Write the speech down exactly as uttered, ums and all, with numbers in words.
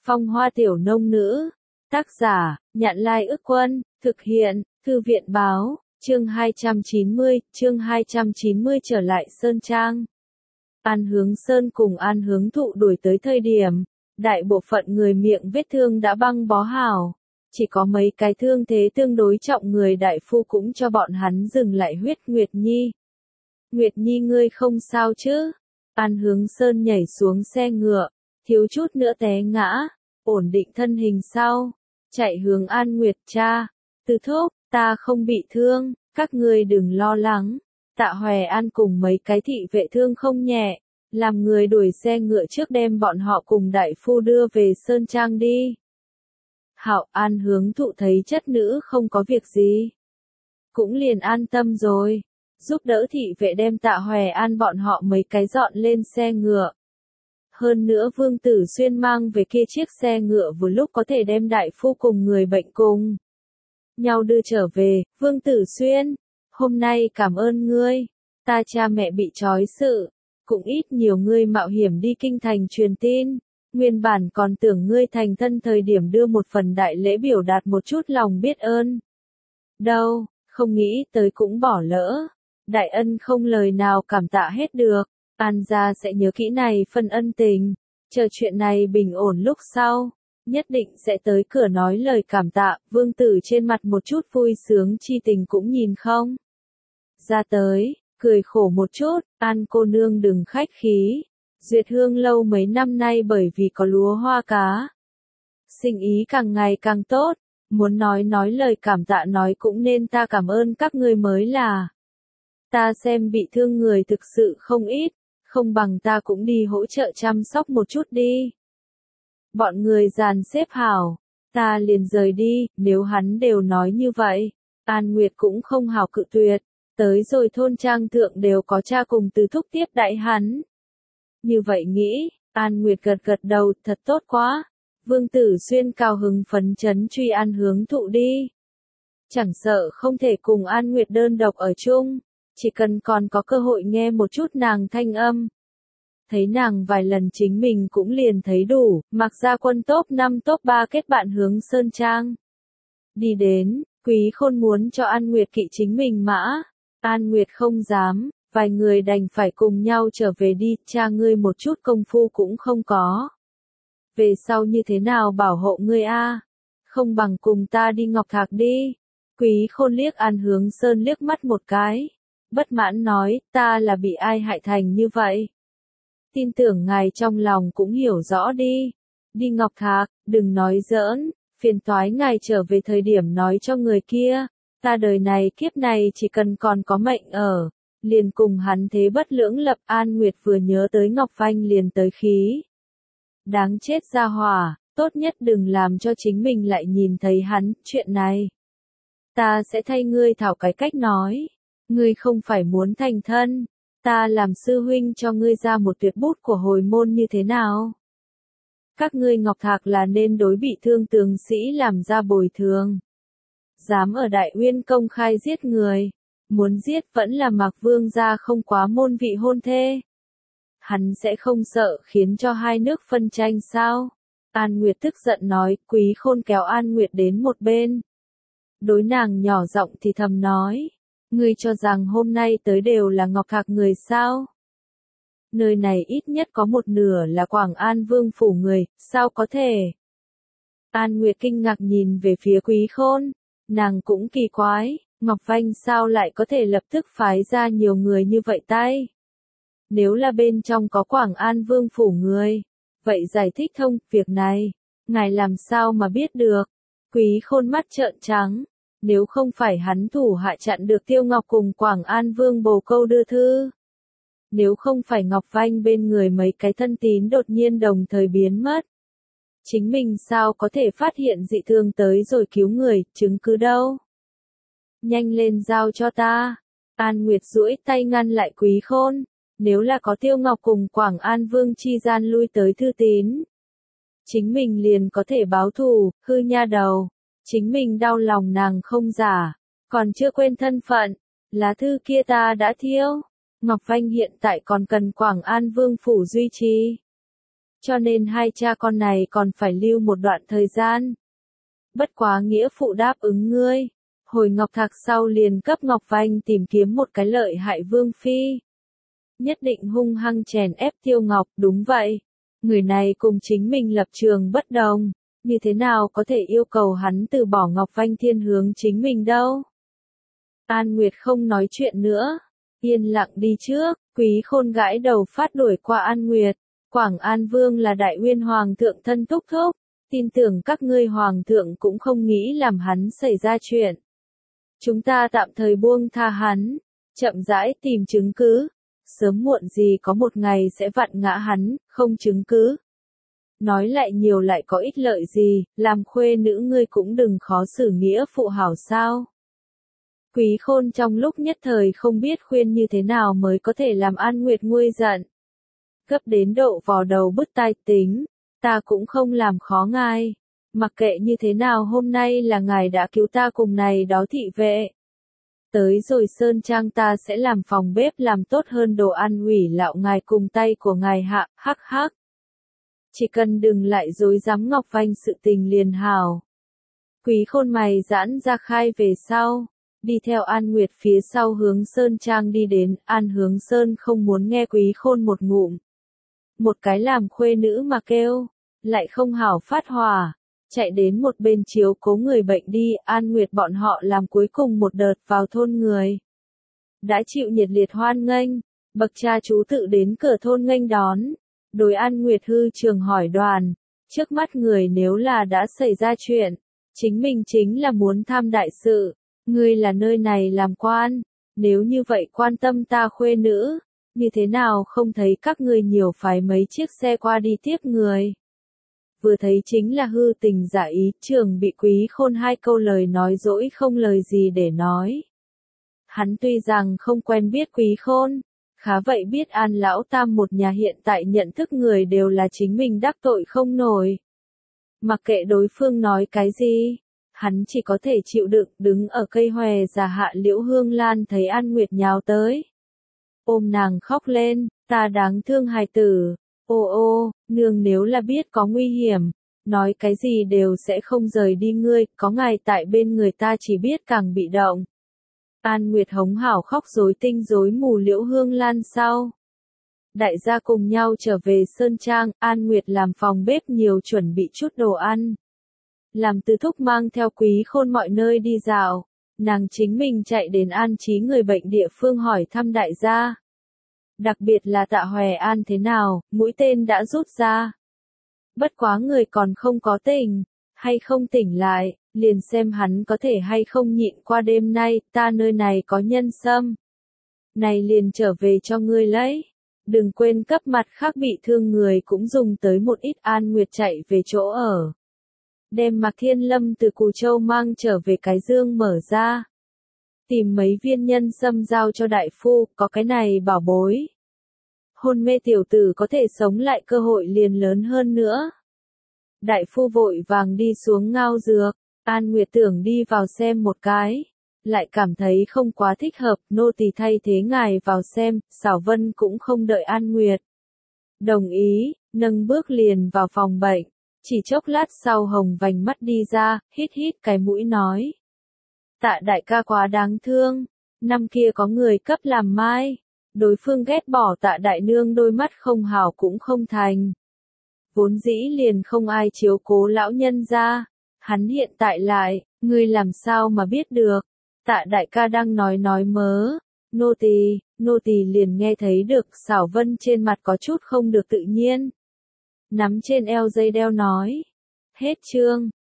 Phong Hoa Tiểu Nông Nữ. Tác giả, Nhạn Lai Ức Quân, thực hiện, Thư viện Báo, chương hai trăm chín mươi, chương hai trăm chín mươi trở lại Sơn Trang. An Hướng Sơn cùng An Hướng Thụ đuổi tới thời điểm, đại bộ phận người miệng vết thương đã băng bó hảo. Chỉ có mấy cái thương thế tương đối trọng người đại phu cũng cho bọn hắn dừng lại huyết. Nguyệt Nhi. Nguyệt Nhi ngươi không sao chứ? An Hướng Sơn nhảy xuống xe ngựa, thiếu chút nữa té ngã, ổn định thân hình sau, chạy hướng An Nguyệt cha. Từ Thúc, ta không bị thương, các ngươi đừng lo lắng. Tạ Hòe An cùng mấy cái thị vệ thương không nhẹ, làm người đuổi xe ngựa trước đem bọn họ cùng đại phu đưa về Sơn Trang đi. Hạo. An Hướng Thụ thấy chất nữ không có việc gì, cũng liền an tâm rồi, giúp đỡ thị vệ đem Tạ Hòe An bọn họ mấy cái dọn lên xe ngựa. Hơn nữa Vương Tử Xuyên mang về kia chiếc xe ngựa vừa lúc có thể đem đại phu cùng người bệnh cùng nhau đưa trở về. Vương Tử Xuyên, hôm nay cảm ơn ngươi, ta cha mẹ bị trói sự, cũng ít nhiều ngươi mạo hiểm đi kinh thành truyền tin, nguyên bản còn tưởng ngươi thành thân thời điểm đưa một phần đại lễ biểu đạt một chút lòng biết ơn. Đâu, không nghĩ tới cũng bỏ lỡ, đại ân không lời nào cảm tạ hết được. An gia sẽ nhớ kỹ này phần ân tình, chờ chuyện này bình ổn lúc sau, nhất định sẽ tới cửa nói lời cảm tạ. Vương Tử trên mặt một chút vui sướng chi tình cũng nhìn không ra tới, cười khổ một chút. An cô nương đừng khách khí, Duyệt Hương lâu mấy năm nay bởi vì có lúa hoa cá, sinh ý càng ngày càng tốt, muốn nói nói lời cảm tạ nói cũng nên ta cảm ơn các ngươi mới là. Ta xem bị thương người thực sự không ít, không bằng ta cũng đi hỗ trợ chăm sóc một chút đi. Bọn người dàn xếp hảo, ta liền rời đi. Nếu hắn đều nói như vậy, An Nguyệt cũng không hảo cự tuyệt. Tới rồi thôn trang thượng đều có cha cùng Từ Thúc tiếp đãi hắn. Như vậy nghĩ, An Nguyệt gật gật đầu, thật tốt quá. Vương Tử Xuyên cao hứng phấn chấn truy An Hướng Thụ đi. Chẳng sợ không thể cùng An Nguyệt đơn độc ở chung, chỉ cần còn có cơ hội nghe một chút nàng thanh âm. Thấy nàng vài lần chính mình cũng liền thấy đủ. Mặc ra quân top năm top ba kết bạn hướng Sơn Trang đi đến. Quý Khôn muốn cho An Nguyệt kỵ chính mình mã, An Nguyệt không dám, vài người đành phải cùng nhau trở về đi. Cha ngươi một chút công phu cũng không có, về sau như thế nào bảo hộ ngươi a? Không bằng cùng ta đi Ngọc Thạc đi. Quý Khôn liếc An Hướng Sơn liếc mắt một cái, bất mãn nói, ta là bị ai hại thành như vậy? Tin tưởng ngài trong lòng cũng hiểu rõ đi. Đi Ngọc Thạc, đừng nói giỡn, phiền toái ngài trở về thời điểm nói cho người kia, ta đời này kiếp này chỉ cần còn có mệnh ở, liền cùng hắn thế bất lưỡng lập. An Nguyệt vừa nhớ tới Ngọc Phanh liền tới khí. Đáng chết ra hỏa, tốt nhất đừng làm cho chính mình lại nhìn thấy hắn. Chuyện này, ta sẽ thay ngươi thảo cái cách nói. Ngươi không phải muốn thành thân, ta làm sư huynh cho ngươi ra một tuyệt bút của hồi môn như thế nào? Các ngươi Ngọc Thạc là nên đối bị thương tướng sĩ làm ra bồi thường. Dám ở Đại Uyên công khai giết người, muốn giết vẫn là Mạc Vương gia không quá môn vị hôn thê. Hắn sẽ không sợ khiến cho hai nước phân tranh sao? An Nguyệt tức giận nói. Quý Khôn kéo An Nguyệt đến một bên, đối nàng nhỏ giọng thì thầm nói. Ngươi cho rằng hôm nay tới đều là Ngọc Thạc người sao? Nơi này ít nhất có một nửa là Quảng An Vương phủ người, sao có thể? An Nguyệt kinh ngạc nhìn về phía Quý Khôn, nàng cũng kỳ quái, Ngọc Vanh sao lại có thể lập tức phái ra nhiều người như vậy tay? Nếu là bên trong có Quảng An Vương phủ người, vậy giải thích thông việc này, ngài làm sao mà biết được? Quý Khôn mắt trợn trắng. Nếu không phải hắn thủ hạ chặn được Tiêu Ngọc cùng Quảng An Vương bồ câu đưa thư, nếu không phải Ngọc Vanh bên người mấy cái thân tín đột nhiên đồng thời biến mất, chính mình sao có thể phát hiện dị thường tới rồi cứu người? Chứng cứ đâu? Nhanh lên giao cho ta. An Nguyệt duỗi tay ngăn lại Quý Khôn. Nếu là có Tiêu Ngọc cùng Quảng An Vương chi gian lui tới thư tín, chính mình liền có thể báo thù. Hư nha đầu, chính mình đau lòng nàng không giả, còn chưa quên thân phận, lá thư kia ta đã thiêu. Ngọc Vanh hiện tại còn cần Quảng An Vương phủ duy trì. cho nên hai cha con này còn phải lưu một đoạn thời gian. Bất quá nghĩa phụ đáp ứng ngươi. Hồi Ngọc Thạc sau liền cấp Ngọc Vanh tìm kiếm một cái lợi hại vương phi. Nhất định hung hăng chèn ép Tiêu Ngọc, đúng vậy. Người này cùng chính mình lập trường bất đồng, như thế nào có thể yêu cầu hắn từ bỏ Ngọc Vanh thiên hướng chính mình đâu. An Nguyệt không nói chuyện nữa, yên lặng đi trước, Quý Khôn gãi đầu phát đuổi qua An Nguyệt. Quảng An Vương là đại uyên hoàng thượng thân thúc thúc, tin tưởng các ngươi hoàng thượng cũng không nghĩ làm hắn xảy ra chuyện. Chúng ta tạm thời buông tha hắn, chậm rãi tìm chứng cứ, sớm muộn gì có một ngày sẽ vặn ngã hắn, không chứng cứ. Nói lại nhiều lại có ích lợi gì, làm khuê nữ ngươi cũng đừng khó xử nghĩa phụ hảo sao. Quý Khôn trong lúc nhất thời không biết khuyên như thế nào mới có thể làm An Nguyệt nguôi giận. Gấp đến độ vò đầu bứt tai tính, ta cũng không làm khó ngài. Mặc kệ như thế nào hôm nay là ngài đã cứu ta cùng này đó thị vệ. Tới rồi Sơn Trang ta sẽ làm phòng bếp làm tốt hơn đồ ăn ủy lạo ngài cùng tay của ngài hạ, hắc hắc. Chỉ cần đừng lại dối dám Ngọc Vanh sự tình liền hảo. Quý Khôn mày giãn ra khai về sau, đi theo An Nguyệt phía sau hướng Sơn Trang đi đến, An Hướng Sơn không muốn nghe Quý Khôn một ngụm. Một cái làm khuê nữ mà kêu, lại không hảo phát hỏa, chạy đến một bên chiếu cố người bệnh đi, An Nguyệt bọn họ làm cuối cùng một đợt vào thôn người. Đã chịu nhiệt liệt hoan nghênh, bậc cha chú tự đến cửa thôn nghênh đón, đối An Nguyệt hư trường hỏi đoàn, trước mắt người nếu là đã xảy ra chuyện, chính mình chính là muốn tham đại sự, ngươi là nơi này làm quan, nếu như vậy quan tâm ta khuê nữ, như thế nào không thấy các ngươi nhiều phái mấy chiếc xe qua đi tiếp người. Vừa thấy chính là hư tình giả ý, trường bị Quý Khôn hai câu lời nói dỗi không lời gì để nói. Hắn tuy rằng không quen biết Quý Khôn, khá vậy biết An lão tam một nhà hiện tại nhận thức người đều là chính mình đắc tội không nổi. Mặc kệ đối phương nói cái gì, hắn chỉ có thể chịu đựng, đứng ở cây hòe già hạ Liễu Hương Lan thấy An Nguyệt nhào tới. Ôm nàng khóc lên, ta đáng thương hài tử, ô ô, nương nếu là biết có nguy hiểm, nói cái gì đều sẽ không rời đi ngươi, có ngài tại bên người ta chỉ biết càng bị động. An Nguyệt hống hảo khóc rối tinh rối mù Liễu Hương Lan sau. Đại gia cùng nhau trở về Sơn Trang, An Nguyệt làm phòng bếp nhiều chuẩn bị chút đồ ăn. Làm Từ Thúc mang theo Quý Khôn mọi nơi đi dạo, nàng chính mình chạy đến an trí người bệnh địa phương hỏi thăm đại gia. Đặc biệt là Tạ Hòe An thế nào, mũi tên đã rút ra. Bất quá người còn không có tỉnh, hay không tỉnh lại, liền xem hắn có thể hay không nhịn qua đêm nay, ta nơi này có nhân sâm. Này liền trở về cho ngươi lấy. Đừng quên cấp mặt khác bị thương người cũng dùng tới một ít. An Nguyệt chạy về chỗ ở. Đem Mạc Thiên Lâm từ Cù Châu mang trở về cái dương mở ra. Tìm mấy viên nhân sâm giao cho đại phu, có cái này bảo bối. Hôn mê tiểu tử có thể sống lại cơ hội liền lớn hơn nữa. Đại phu vội vàng đi xuống ngao dược, An Nguyệt tưởng đi vào xem một cái. Lại cảm thấy không quá thích hợp, nô tỳ thay thế ngài vào xem, Xảo Vân cũng không đợi An Nguyệt. Đồng ý, nâng bước liền vào phòng bệnh. Chỉ chốc lát sau Hồng vành mắt đi ra, hít hít cái mũi nói. Tạ đại ca quá đáng thương, năm kia có người cấp làm mai, đối phương ghét bỏ Tạ đại nương đôi mắt không hảo cũng không thành. Vốn dĩ liền không ai chiếu cố lão nhân ra, hắn hiện tại lại, ngươi làm sao mà biết được, Tạ đại ca đang nói nói mớ, nô tỳ, nô tỳ liền nghe thấy được. Xảo Vân trên mặt có chút không được tự nhiên. Nắm trên eo dây đeo nói. Hết chương.